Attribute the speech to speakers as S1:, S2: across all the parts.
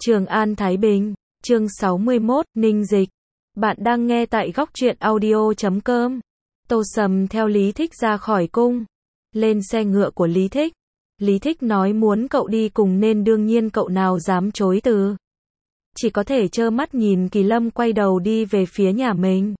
S1: Trường An Thái Bình, chương 61, Ninh Dịch. Bạn đang nghe tại góc truyện audio.com. Tô Sầm theo Lý Thích ra khỏi cung. Lên xe ngựa của Lý Thích. Lý Thích nói muốn cậu đi cùng nên đương nhiên cậu nào dám chối từ. Chỉ có thể trơ mắt nhìn Kỳ Lâm quay đầu đi về phía nhà mình.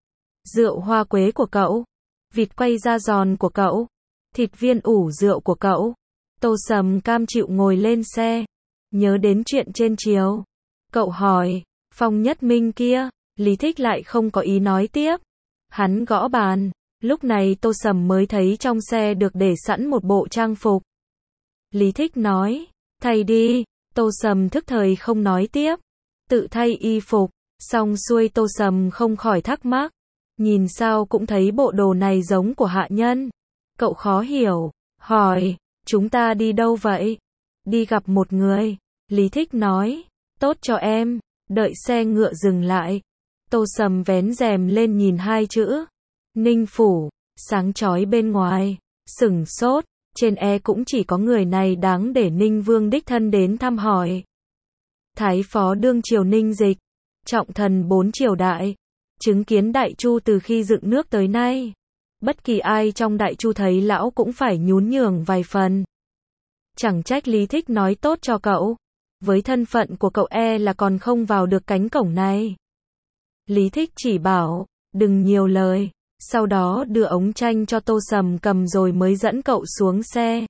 S1: Rượu hoa quế của cậu, vịt quay da giòn của cậu, thịt viên ủ rượu của cậu. Tô Sầm cam chịu ngồi lên xe. Nhớ đến chuyện trên chiều. Cậu hỏi, Phong Nhất Minh kia, Lý Thích lại không có ý nói tiếp. Hắn gõ bàn. Lúc này Tô Sầm mới thấy trong xe được để sẵn một bộ trang phục. Lý Thích nói, thay đi. Tô Sầm thức thời không nói tiếp. Tự thay y phục. Xong xuôi Tô Sầm không khỏi thắc mắc. Nhìn sao cũng thấy bộ đồ này giống của hạ nhân. Cậu khó hiểu. Hỏi, chúng ta đi đâu vậy? Đi gặp một người. Lý Thích nói, tốt cho em. Đợi xe ngựa dừng lại. Tô Sầm vén rèm lên nhìn hai chữ Ninh Phủ, sáng chói bên ngoài. Sửng sốt, trên cũng chỉ có người này đáng để Ninh Vương đích thân đến thăm hỏi. Thái phó đương triều Ninh Dịch, trọng thần 4 triều đại, chứng kiến Đại Chu từ khi dựng nước tới nay. Bất kỳ ai trong Đại Chu thấy lão cũng phải nhún nhường vài phần. Chẳng trách Lý Thích nói tốt cho cậu. Với thân phận của cậu là còn không vào được cánh cổng này. Lý Thích chỉ bảo, đừng nhiều lời, sau đó đưa ống tranh cho Tô Sầm cầm rồi mới dẫn cậu xuống xe.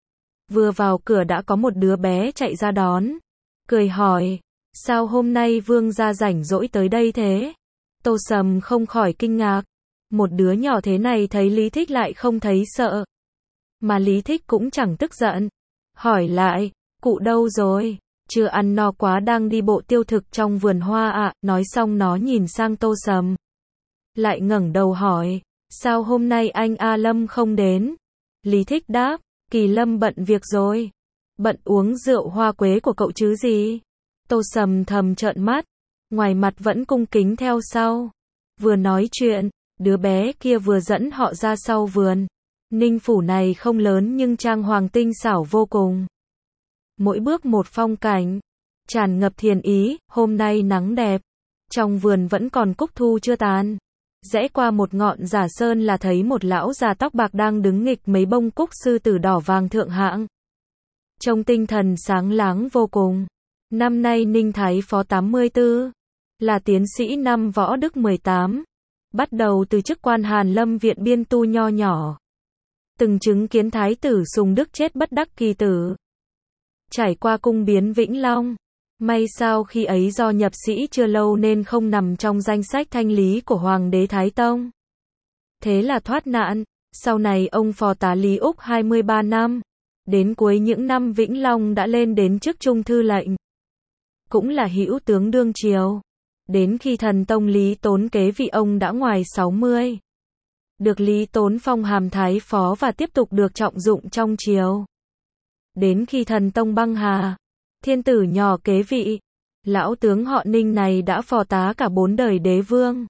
S1: Vừa vào cửa đã có một đứa bé chạy ra đón. Cười hỏi, sao hôm nay Vương gia rảnh rỗi tới đây thế? Tô Sầm không khỏi kinh ngạc. Một đứa nhỏ thế này thấy Lý Thích lại không thấy sợ. Mà Lý Thích cũng chẳng tức giận. Hỏi lại, cụ đâu rồi? Chưa ăn no quá đang đi bộ tiêu thực trong vườn hoa ạ. Nói xong nó nhìn sang Tô Sầm. Lại ngẩng đầu hỏi, sao hôm nay anh A Lâm không đến? Lý Thích đáp, Kỳ Lâm bận việc rồi. Bận uống rượu hoa quế của cậu chứ gì? Tô Sầm thầm trợn mắt. Ngoài mặt vẫn cung kính theo sau. Vừa nói chuyện, đứa bé kia vừa dẫn họ ra sau vườn. Ninh Phủ này không lớn nhưng trang hoàng tinh xảo vô cùng. Mỗi bước một phong cảnh, tràn ngập thiền ý. Hôm nay nắng đẹp, trong vườn vẫn còn cúc thu chưa tàn. Rẽ qua một ngọn giả sơn là thấy một lão già tóc bạc đang đứng nghịch mấy bông cúc sư tử đỏ vàng thượng hạng. Trông tinh thần sáng láng vô cùng. Năm nay Ninh Thái phó 84, là tiến sĩ năm Võ Đức 18, bắt đầu từ chức quan Hàn Lâm viện biên tu nho nhỏ. Từng chứng kiến Thái tử Sùng Đức chết bất đắc kỳ tử. Trải qua cung biến Vĩnh Long. May sao khi ấy do nhập sĩ chưa lâu nên không nằm trong danh sách thanh lý của Hoàng đế Thái Tông. Thế là thoát nạn. Sau này ông phò tá Lý Úc 23 năm. Đến cuối những năm Vĩnh Long đã lên đến chức trung thư lệnh. Cũng là hữu tướng đương triều. Đến khi thần tông Lý Tốn kế vị ông đã ngoài 60. Được Lý Tốn phong hàm thái phó và tiếp tục được trọng dụng trong triều. Đến khi thần tông băng hà, thiên tử nhỏ kế vị, lão tướng họ Ninh này đã phò tá cả 4 đời đế vương.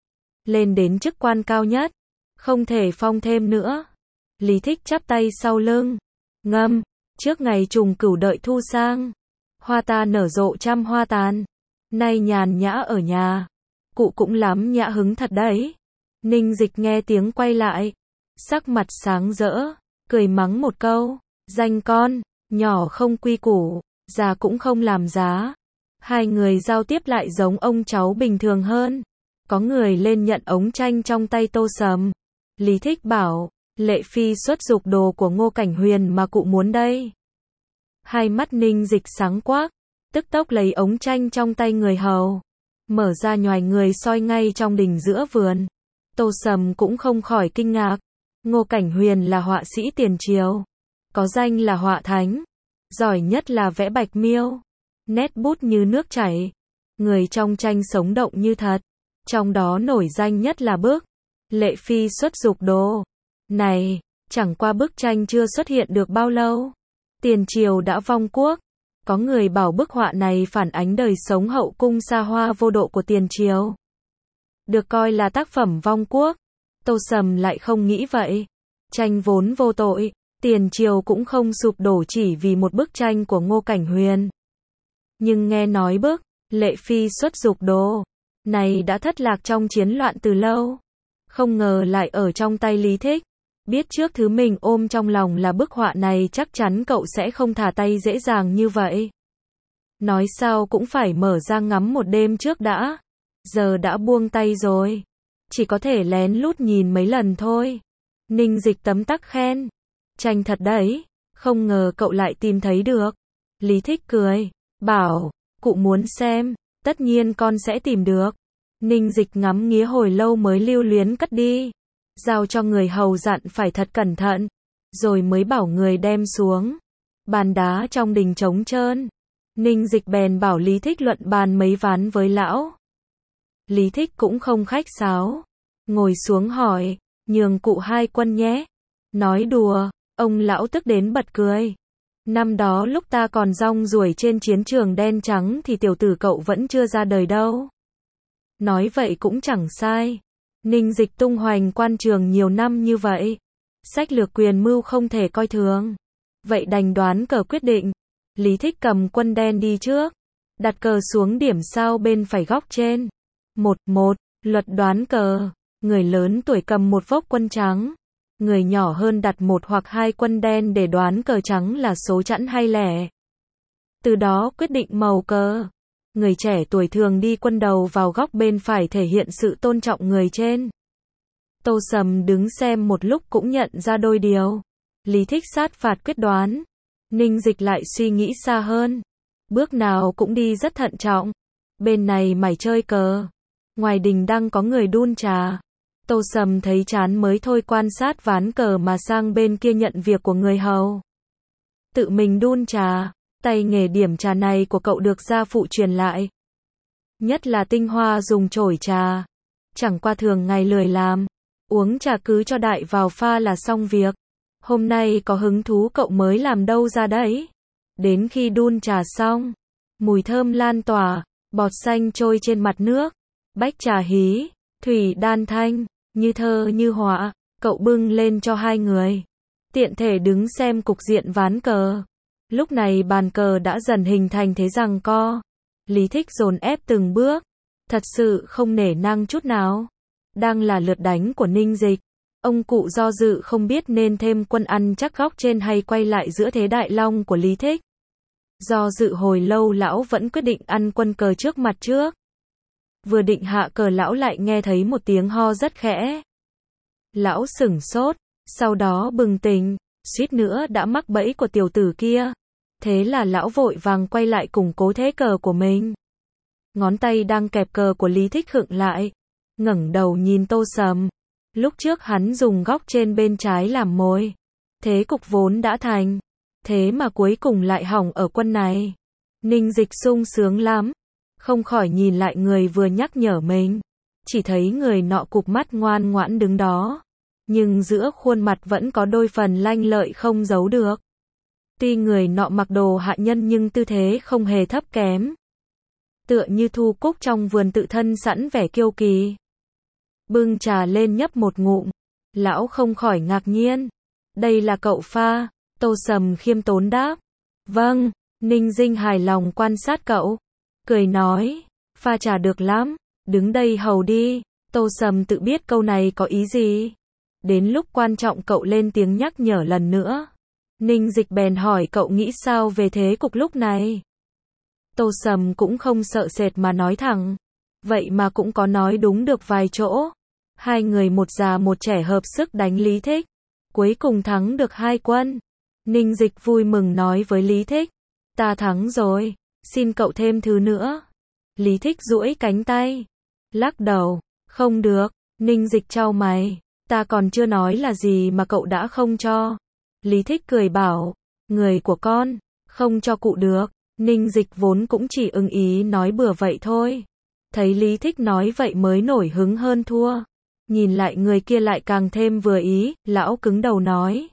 S1: Lên đến chức quan cao nhất, không thể phong thêm nữa. Lý Thích chắp tay sau lưng, ngâm, trước ngày trùng cửu đợi thu sang. Hoa ta nở rộ trăm hoa tàn, nay nhàn nhã ở nhà. Cụ cũng lắm nhã hứng thật đấy. Ninh Dịch nghe tiếng quay lại, sắc mặt sáng rỡ, cười mắng một câu, danh con, nhỏ không quy củ, già cũng không làm giá. Hai người giao tiếp lại giống ông cháu bình thường hơn. Có người lên nhận ống tranh trong tay Tô Sầm. Lý Thích bảo, Lệ Phi xuất dục đồ của Ngô Cảnh Huyền mà cụ muốn đây. Hai mắt Ninh Dịch sáng quắc, tức tốc lấy ống tranh trong tay người hầu. Mở ra nhoài người soi ngay trong đình giữa vườn. Tô Sầm cũng không khỏi kinh ngạc. Ngô Cảnh Huyền là họa sĩ tiền triều. Có danh là họa thánh. Giỏi nhất là vẽ bạch miêu. Nét bút như nước chảy. Người trong tranh sống động như thật. Trong đó nổi danh nhất là bức Lệ Phi xuất dục đồ. Này, chẳng qua bức tranh chưa xuất hiện được bao lâu. Tiền triều đã vong quốc. Có người bảo bức họa này phản ánh đời sống hậu cung xa hoa vô độ của tiền triều. Được coi là tác phẩm vong quốc. Tô Sầm lại không nghĩ vậy. Tranh vốn vô tội. Tiền triều cũng không sụp đổ chỉ vì một bức tranh của Ngô Cảnh Huyền. Nhưng nghe nói bức, lệ phi xuất dục đồ này đã thất lạc trong chiến loạn từ lâu. Không ngờ lại ở trong tay Lý Thích. Biết trước thứ mình ôm trong lòng là bức họa này, chắc chắn cậu sẽ không thả tay dễ dàng như vậy. Nói sao cũng phải mở ra ngắm một đêm trước đã. Giờ đã buông tay rồi. Chỉ có thể lén lút nhìn mấy lần thôi. Ninh Dịch tấm tắc khen. Tranh thật đấy. Không ngờ cậu lại tìm thấy được. Lý Thích cười. Bảo, cụ muốn xem. Tất nhiên con sẽ tìm được. Ninh Dịch ngắm nghía hồi lâu mới lưu luyến cất đi. Giao cho người hầu dặn phải thật cẩn thận. Rồi mới bảo người đem xuống. Bàn đá trong đình trống trơn. Ninh Dịch bèn bảo Lý Thích luận bàn mấy ván với lão. Lý Thích cũng không khách sáo. Ngồi xuống hỏi, nhường cụ 2 quân nhé. Nói đùa, ông lão tức đến bật cười. Năm đó lúc ta còn rong ruổi trên chiến trường đen trắng thì tiểu tử cậu vẫn chưa ra đời đâu. Nói vậy cũng chẳng sai. Ninh Dịch tung hoành quan trường nhiều năm như vậy. Sách lược quyền mưu không thể coi thường. Vậy đành đoán cờ quyết định. Lý Thích cầm quân đen đi trước. Đặt cờ xuống điểm sao bên phải góc trên. 1-1, luật đoán cờ. Người lớn tuổi cầm một vốc quân trắng. Người nhỏ hơn đặt 1 hoặc 2 quân đen để đoán cờ trắng là số chẵn hay lẻ. Từ đó quyết định màu cờ. Người trẻ tuổi thường đi quân đầu vào góc bên phải thể hiện sự tôn trọng người trên. Tô Sầm đứng xem một lúc cũng nhận ra đôi điều. Lý Thích sát phạt quyết đoán. Ninh Dịch lại suy nghĩ xa hơn. Bước nào cũng đi rất thận trọng. Bên này mải chơi cờ. Ngoài đình đang có người đun trà. Tô Sầm thấy chán mới thôi quan sát ván cờ mà sang bên kia nhận việc của người hầu. Tự mình đun trà. Tay nghề điểm trà này của cậu được gia phụ truyền lại. Nhất là tinh hoa dùng chổi trà. Chẳng qua thường ngày lười làm. Uống trà cứ cho đại vào pha là xong việc. Hôm nay có hứng thú cậu mới làm đâu ra đấy. Đến khi đun trà xong, mùi thơm lan tỏa, bọt xanh trôi trên mặt nước. Bách trà hí, thủy đan thanh, như thơ như họa, cậu bưng lên cho 2 người. Tiện thể đứng xem cục diện ván cờ. Lúc này bàn cờ đã dần hình thành thế giằng co. Lý Thích dồn ép từng bước. Thật sự không nể nang chút nào. Đang là lượt đánh của Ninh Dịch. Ông cụ do dự không biết nên thêm quân ăn chắc góc trên hay quay lại giữa thế đại long của Lý Thích. Do dự hồi lâu lão vẫn quyết định ăn quân cờ trước mặt trước. Vừa định hạ cờ lão lại nghe thấy một tiếng ho rất khẽ. Lão sửng sốt, sau đó bừng tỉnh, suýt nữa đã mắc bẫy của tiểu tử kia. Thế là lão vội vàng quay lại củng cố thế cờ của mình. Ngón tay đang kẹp cờ của Lý Thích khựng lại. Ngẩng đầu nhìn Tô Sầm. Lúc trước hắn dùng góc trên bên trái làm mồi. Thế cục vốn đã thành. Thế mà cuối cùng lại hỏng ở quân này. Ninh Dịch sung sướng lắm. Không khỏi nhìn lại người vừa nhắc nhở mình. Chỉ thấy người nọ cụp mắt ngoan ngoãn đứng đó. Nhưng giữa khuôn mặt vẫn có đôi phần lanh lợi không giấu được. Tuy người nọ mặc đồ hạ nhân nhưng tư thế không hề thấp kém. Tựa như thu cúc trong vườn tự thân sẵn vẻ kiêu kỳ. Bưng trà lên nhấp một ngụm. Lão không khỏi ngạc nhiên. Đây là cậu pha. Tô Sầm khiêm tốn đáp. Vâng. Ninh Dinh hài lòng quan sát cậu. Cười nói. Pha trà được lắm. Đứng đây hầu đi. Tô Sầm tự biết câu này có ý gì. Đến lúc quan trọng cậu lên tiếng nhắc nhở lần nữa. Ninh Dịch bèn hỏi cậu nghĩ sao về thế cục lúc này. Tô Sầm cũng không sợ sệt mà nói thẳng. Vậy mà cũng có nói đúng được vài chỗ. 2 người một già một trẻ hợp sức đánh Lý Thích. Cuối cùng thắng được 2 quân. Ninh Dịch vui mừng nói với Lý Thích. Ta thắng rồi. Xin cậu thêm thứ nữa. Lý Thích duỗi cánh tay. Lắc đầu. Không được. Ninh Dịch chau mày. Ta còn chưa nói là gì mà cậu đã không cho. Lý Thích cười bảo. Người của con. Không cho cụ được. Ninh Dịch vốn cũng chỉ ưng ý nói bừa vậy thôi. Thấy Lý Thích nói vậy mới nổi hứng hơn thua. Nhìn lại người kia lại càng thêm vừa ý. Lão cứng đầu nói.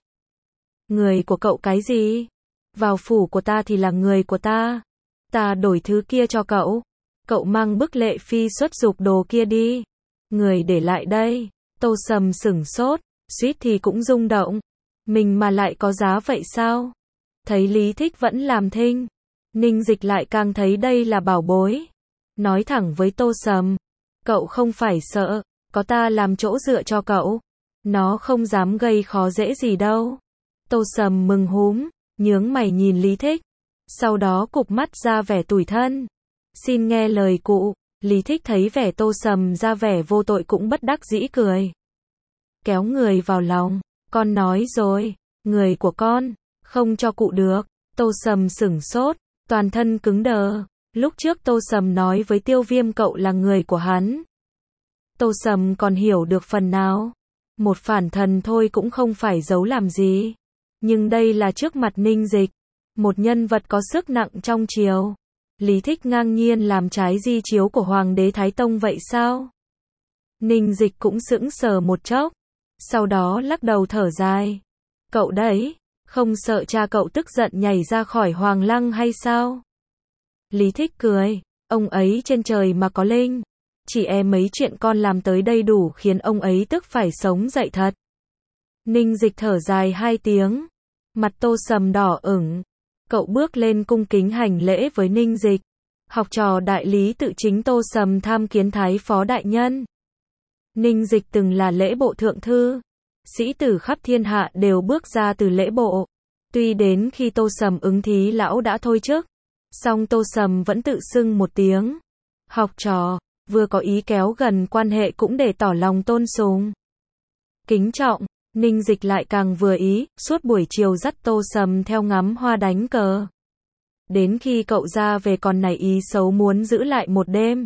S1: Người của cậu cái gì? Vào phủ của ta thì là người của ta. Ta đổi thứ kia cho cậu. Cậu mang bức lệ phi xuất dục đồ kia đi. Người để lại đây. Tô Sầm sửng sốt. Suýt thì cũng rung động. Mình mà lại có giá vậy sao? Thấy Lý Thích vẫn làm thinh. Ninh Dịch lại càng thấy đây là bảo bối. Nói thẳng với Tô Sầm, cậu không phải sợ, có ta làm chỗ dựa cho cậu. Nó không dám gây khó dễ gì đâu. Tô Sầm mừng húm, nhướng mày nhìn Lý Thích. Sau đó cụp mắt ra vẻ tủi thân. Xin nghe lời cụ. Lý Thích thấy vẻ Tô Sầm ra vẻ vô tội cũng bất đắc dĩ cười. Kéo người vào lòng. Con nói rồi, người của con, không cho cụ được. Tô Sầm sửng sốt, toàn thân cứng đờ. Lúc trước Tô Sầm nói với Tiêu Viêm cậu là người của hắn. Tô Sầm còn hiểu được phần nào. Một phản thần thôi cũng không phải giấu làm gì. Nhưng đây là trước mặt Ninh Dịch. Một nhân vật có sức nặng trong triều. Lý Thích ngang nhiên làm trái di chiếu của Hoàng đế Thái Tông vậy sao? Ninh Dịch cũng sững sờ một chốc. Sau đó lắc đầu thở dài. Cậu đấy, không sợ cha cậu tức giận nhảy ra khỏi Hoàng Lăng hay sao? Lý Thích cười, ông ấy trên trời mà có linh. Chỉ mấy chuyện con làm tới đây đủ khiến ông ấy tức phải sống dậy thật. Ninh Dịch thở dài 2 tiếng. Mặt Tô Sầm đỏ ửng. Cậu bước lên cung kính hành lễ với Ninh Dịch. Học trò đại lý tự chính Tô Sầm tham kiến Thái Phó Đại Nhân. Ninh Dịch từng là lễ bộ thượng thư. Sĩ tử khắp thiên hạ đều bước ra từ lễ bộ. Tuy đến khi Tô Sầm ứng thí lão đã thôi chức. Song Tô Sầm vẫn tự xưng một tiếng. Học trò, vừa có ý kéo gần quan hệ cũng để tỏ lòng tôn sùng. Kính trọng, Ninh Dịch lại càng vừa ý, suốt buổi chiều dắt Tô Sầm theo ngắm hoa đánh cờ. Đến khi cậu ra về còn nảy ý xấu muốn giữ lại một đêm.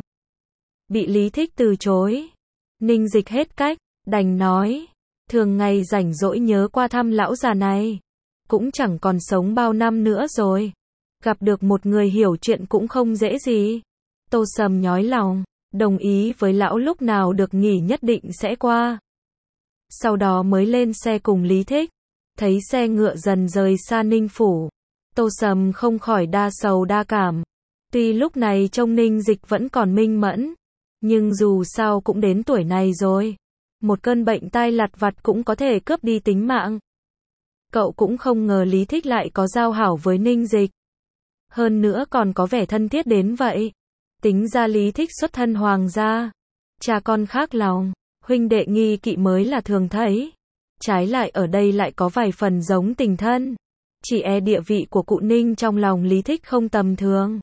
S1: Bị Lý Thích từ chối. Ninh Dịch hết cách, đành nói. Thường ngày rảnh rỗi nhớ qua thăm lão già này. Cũng chẳng còn sống bao năm nữa rồi. Gặp được một người hiểu chuyện cũng không dễ gì. Tô Sầm nhói lòng, đồng ý với lão lúc nào được nghỉ nhất định sẽ qua. Sau đó mới lên xe cùng Lý Thích. Thấy xe ngựa dần rời xa Ninh Phủ. Tô Sầm không khỏi đa sầu đa cảm. Tuy lúc này trông Ninh Dịch vẫn còn minh mẫn. Nhưng dù sao cũng đến tuổi này rồi. Một cơn bệnh tai lặt vặt cũng có thể cướp đi tính mạng. Cậu cũng không ngờ Lý Thích lại có giao hảo với Ninh Dịch. Hơn nữa còn có vẻ thân thiết đến vậy. Tính ra Lý Thích xuất thân hoàng gia. Cha con khác lòng. Huynh đệ nghi kỵ mới là thường thấy. Trái lại ở đây lại có vài phần giống tình thân. Chỉ địa vị của cụ Ninh trong lòng Lý Thích không tầm thường.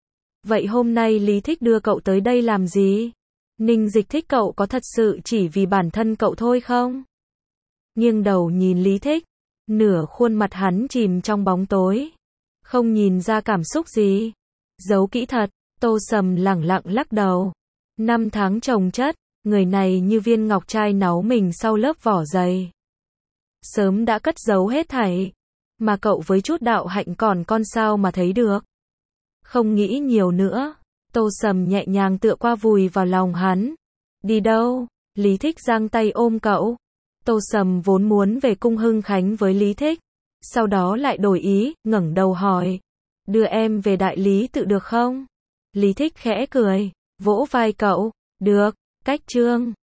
S1: Vậy hôm nay Lý Thích đưa cậu tới đây làm gì? Ninh Dịch thích cậu có thật sự chỉ vì bản thân cậu thôi không? Nghiêng đầu nhìn Lý Thích. Nửa khuôn mặt hắn chìm trong bóng tối. Không nhìn ra cảm xúc gì. Giấu kỹ thật. Tô Sầm lẳng lặng lắc đầu. 5 tháng chồng chất. Người này như viên ngọc trai náu mình sau lớp vỏ dày. Sớm đã cất giấu hết thảy. Mà cậu với chút đạo hạnh còn con sao mà thấy được. Không nghĩ nhiều nữa. Tô Sầm nhẹ nhàng tựa qua vùi vào lòng hắn. Đi đâu? Lý Thích giang tay ôm cậu. Tô Sầm vốn muốn về cung Hưng Khánh với Lý Thích. Sau đó lại đổi ý, ngẩng đầu hỏi. Đưa em về đại lý tự được không? Lý Thích khẽ cười, vỗ vai cậu. Được, cách chương.